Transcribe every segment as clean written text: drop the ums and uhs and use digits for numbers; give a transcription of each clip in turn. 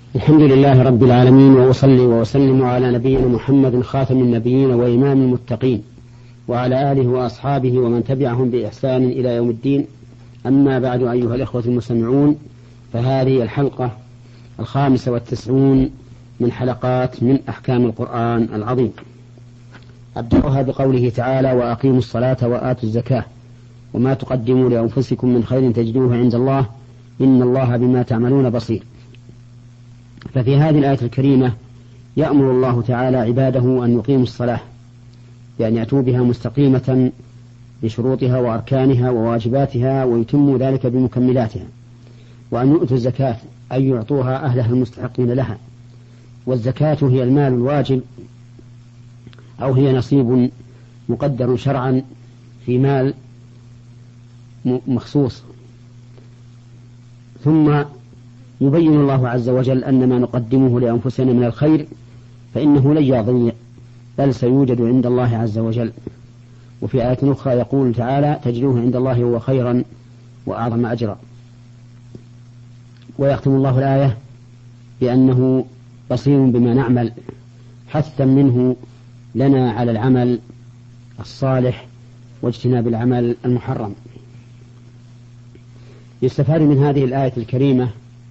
الحمد لله رب العالمين، وأصلي وأسلم على نبينا محمد خاتم النبيين وإمام المتقين، وعلى آله وأصحابه ومن تبعهم بإحسان إلى يوم الدين. أما بعد، أيها الإخوة المستمعون، فهذه الحلقة 95 من حلقات من أحكام القرآن العظيم. أبدأها بقوله تعالى: وأقيموا الصلاة وآتوا الزكاة وما تقدموا لأنفسكم من خير تجدوه عند الله إن الله بما تعملون بصير. ففي هذه الآية الكريمة يأمر الله تعالى عباده أن يقيموا الصلاة، بأن يأتوا بها مستقيمة بشروطها وأركانها وواجباتها، ويتموا ذلك بمكملاتها، وأن يؤتوا الزكاة أي يعطوها أهلها المستحقين لها. والزكاة هي المال الواجب، أو هي نصيب مقدر شرعا في مال مخصوص. ثم يبين الله عز وجل أن ما نقدمه لأنفسنا من الخير فإنه لن يضيع، بل سيوجد عند الله عز وجل. وفي آية أخرى يقول تعالى: تجدوه عند الله هو خيرا وأعظم أجرا. ويختم الله الآية بأنه بصير بما نعمل، حثا منه لنا على العمل الصالح واجتناب العمل المحرم. يستفاد من هذه الآية الكريمة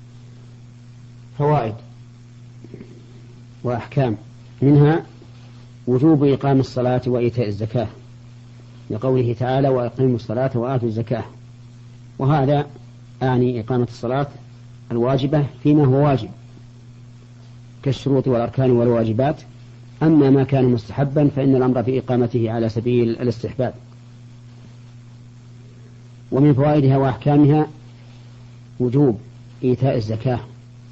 فوائد وأحكام، منها وجوب إقام الصلاة وإيتاء الزكاة، لقوله تعالى: وأقيموا الصلاة وآتوا الزكاة. وهذا أعني إقامة الصلاة الواجبة فيما هو واجب كالشروط والأركان والواجبات. أما ما كان مستحبا فإن الأمر في إقامته على سبيل الاستحباب. ومن فوائدها وأحكامها وجوب إيتاء الزكاة،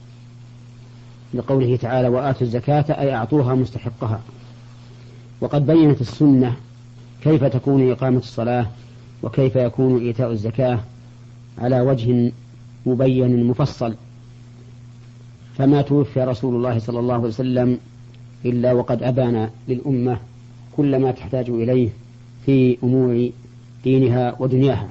لقوله تعالى: وآتوا الزكاة أي أعطوها مستحقها. وقد بينت السنة كيف تكون إقامة الصلاة وكيف يكون إيتاء الزكاة على وجه مبين مفصل. فما توفي رسول الله صلى الله عليه وسلم إلا وقد أبان للأمة كل ما تحتاج إليه في أمور دينها ودنياها.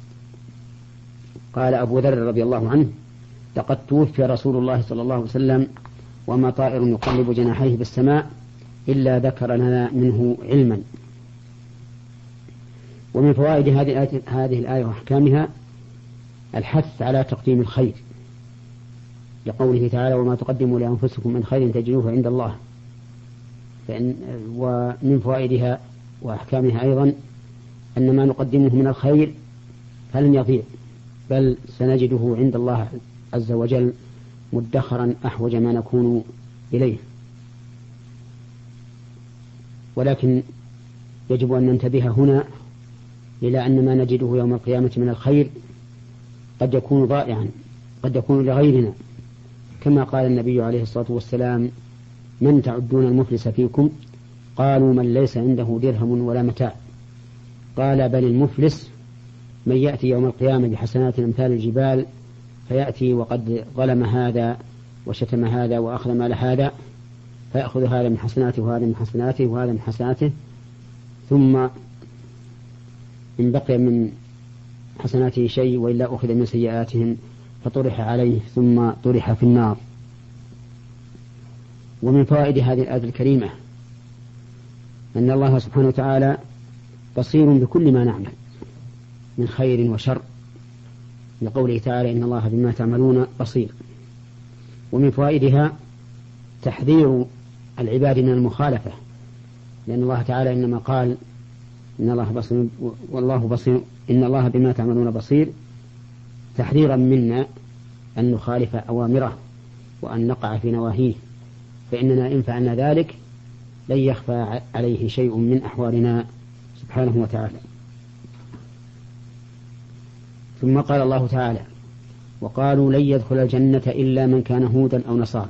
قال أبو ذر رضي الله عنه: لقد توفي رسول الله صلى الله عليه وسلم وما طائر يقلب جناحيه بالسماء إلا ذكر لنا منه علما. ومن فوائد هذه الآية وأحكامها الحث على تقديم الخير، لقوله تعالى: وما تقدموا لأنفسكم من خير تجدوه عند الله. ومن فوائدها وأحكامها أيضا أن ما نقدمه من الخير فلن يضيع، بل سنجده عند الله عز وجل مدخرا أحوج ما نكون إليه. ولكن يجب أن ننتبه هنا إلى أن ما نجده يوم القيامة من الخير قد يكون ضائعا، قد يكون لغيرنا، كما قال النبي عليه الصلاة والسلام: من تعدون المفلس فيكم؟ قالوا: من ليس عنده درهم ولا متاع. قال: بل المفلس من يأتي يوم القيامة بحسنات أمثال الجبال، فيأتي وقد ظلم هذا وشتم هذا وأخذ مال هذا، فيأخذ هذا من حسناته وهذا من حسناته وهذا من حسناته، ثم إن بقي من حسناته شيء وإلا أخذ من سيئاتهم فطرح عليه ثم طرح في النار. ومن فوائد هذه الآية الكريمة أن الله سبحانه وتعالى بصير بكل ما نعمل من خير وشر، لقوله تعالى: إن الله بما تعملون بصير. ومن فوائدها تحذير العباد من المخالفة، لأن الله تعالى إنما قال: إن الله بصير والله بصير، إن الله بما تعملون بصير، تحذيرا منا أن نخالف أوامره وأن نقع في نواهيه، فإننا إن فعلنا ذلك لن يخفى عليه شيء من أحوالنا سبحانه وتعالى. ثم قال الله تعالى: وقالوا لن يدخل الجنة إلا من كان هودا أو نصارى.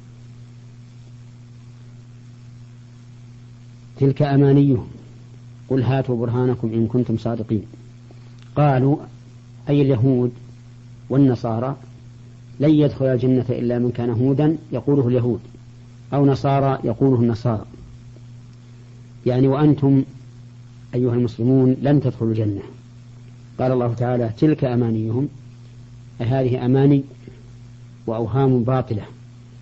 تلك أمانيهم قل هاتوا برهانكم إن كنتم صادقين. قالوا أي اليهود والنصارى لن يدخل الجنة إلا من كان هودا يقوله اليهود أو نصارى يقوله النصارى، يعني وأنتم أيها المسلمون لن تدخلوا الجنة. قال الله تعالى: تلك أمانيهم، هذه أماني وأوهام باطلة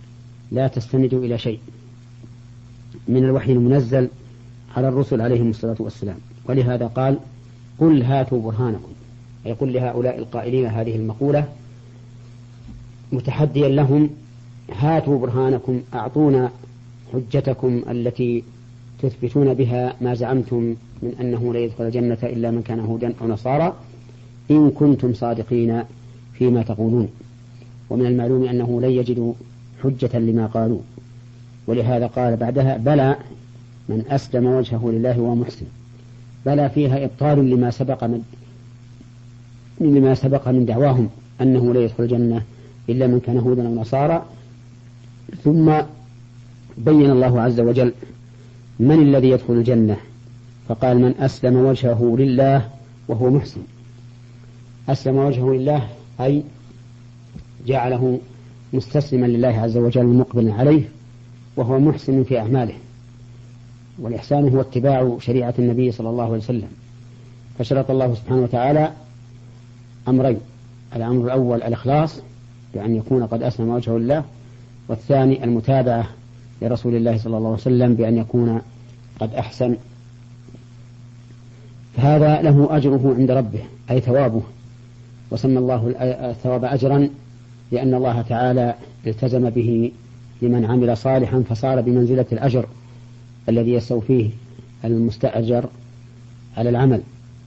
لا تستندوا إلى شيء من الوحي المنزل على الرسل عليهم الصلاة والسلام. ولهذا قال قل هاتوا برهانكم، أي قل لهؤلاء القائلين هذه المقولة متحديا لهم هاتوا برهانكم، أعطونا حجتكم التي تثبتون بها ما زعمتم من أنه لا يدخل الجنة إلا من كان هودا أو نصارى، إن كنتم صادقين فيما تقولون. ومن المعلوم أنه لن يجدوا حجة لما قالوا، ولهذا قال بعدها بلى من أسلم وجهه لله وهو محسن. بلى فيها إبطال لما سبق من دعواهم أنه لا يدخل الجنة إلا من كان هودا أو نصارى. ثم بين الله عز وجل من الذي يدخل الجنة، فقال من أسلم وجهه لله وهو محسن. أسلم وجهه لله أي جعله مستسلما لله عز وجل مقبلا عليه، وهو محسن في أعماله. والإحسان هو اتباع شريعة النبي صلى الله عليه وسلم. فشرط الله سبحانه وتعالى أمرين: الأمر الأول الإخلاص بأن يكون قد أسلم وجهه لله، والثاني المتابعة لرسول الله صلى الله عليه وسلم بأن يكون قد أحسن. فهذا له أجره عند ربه أي ثوابه، وسمى الله الثواب أجرا لأن الله تعالى التزم به لمن عمل صالحا فصار بمنزلة الأجر الذي يستوفيه المستأجر على العمل،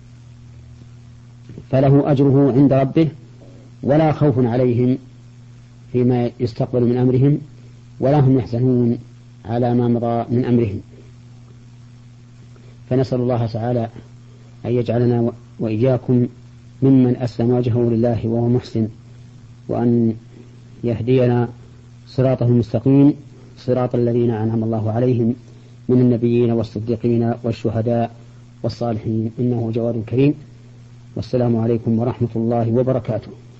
فله أجره عند ربه ولا خوف عليهم فيما يستقبل من أمرهم ولا هم يحزنون على ما مضى من أمرهم. فنسأل الله تعالى أن يجعلنا وإياكم ممن أسلم وجهه لله وهو محسن، وأن يهدينا صراطه المستقيم، صراط الذين أنعم الله عليهم من النبيين والصديقين والشهداء والصالحين، إنه جواد كريم. والسلام عليكم ورحمة الله وبركاته.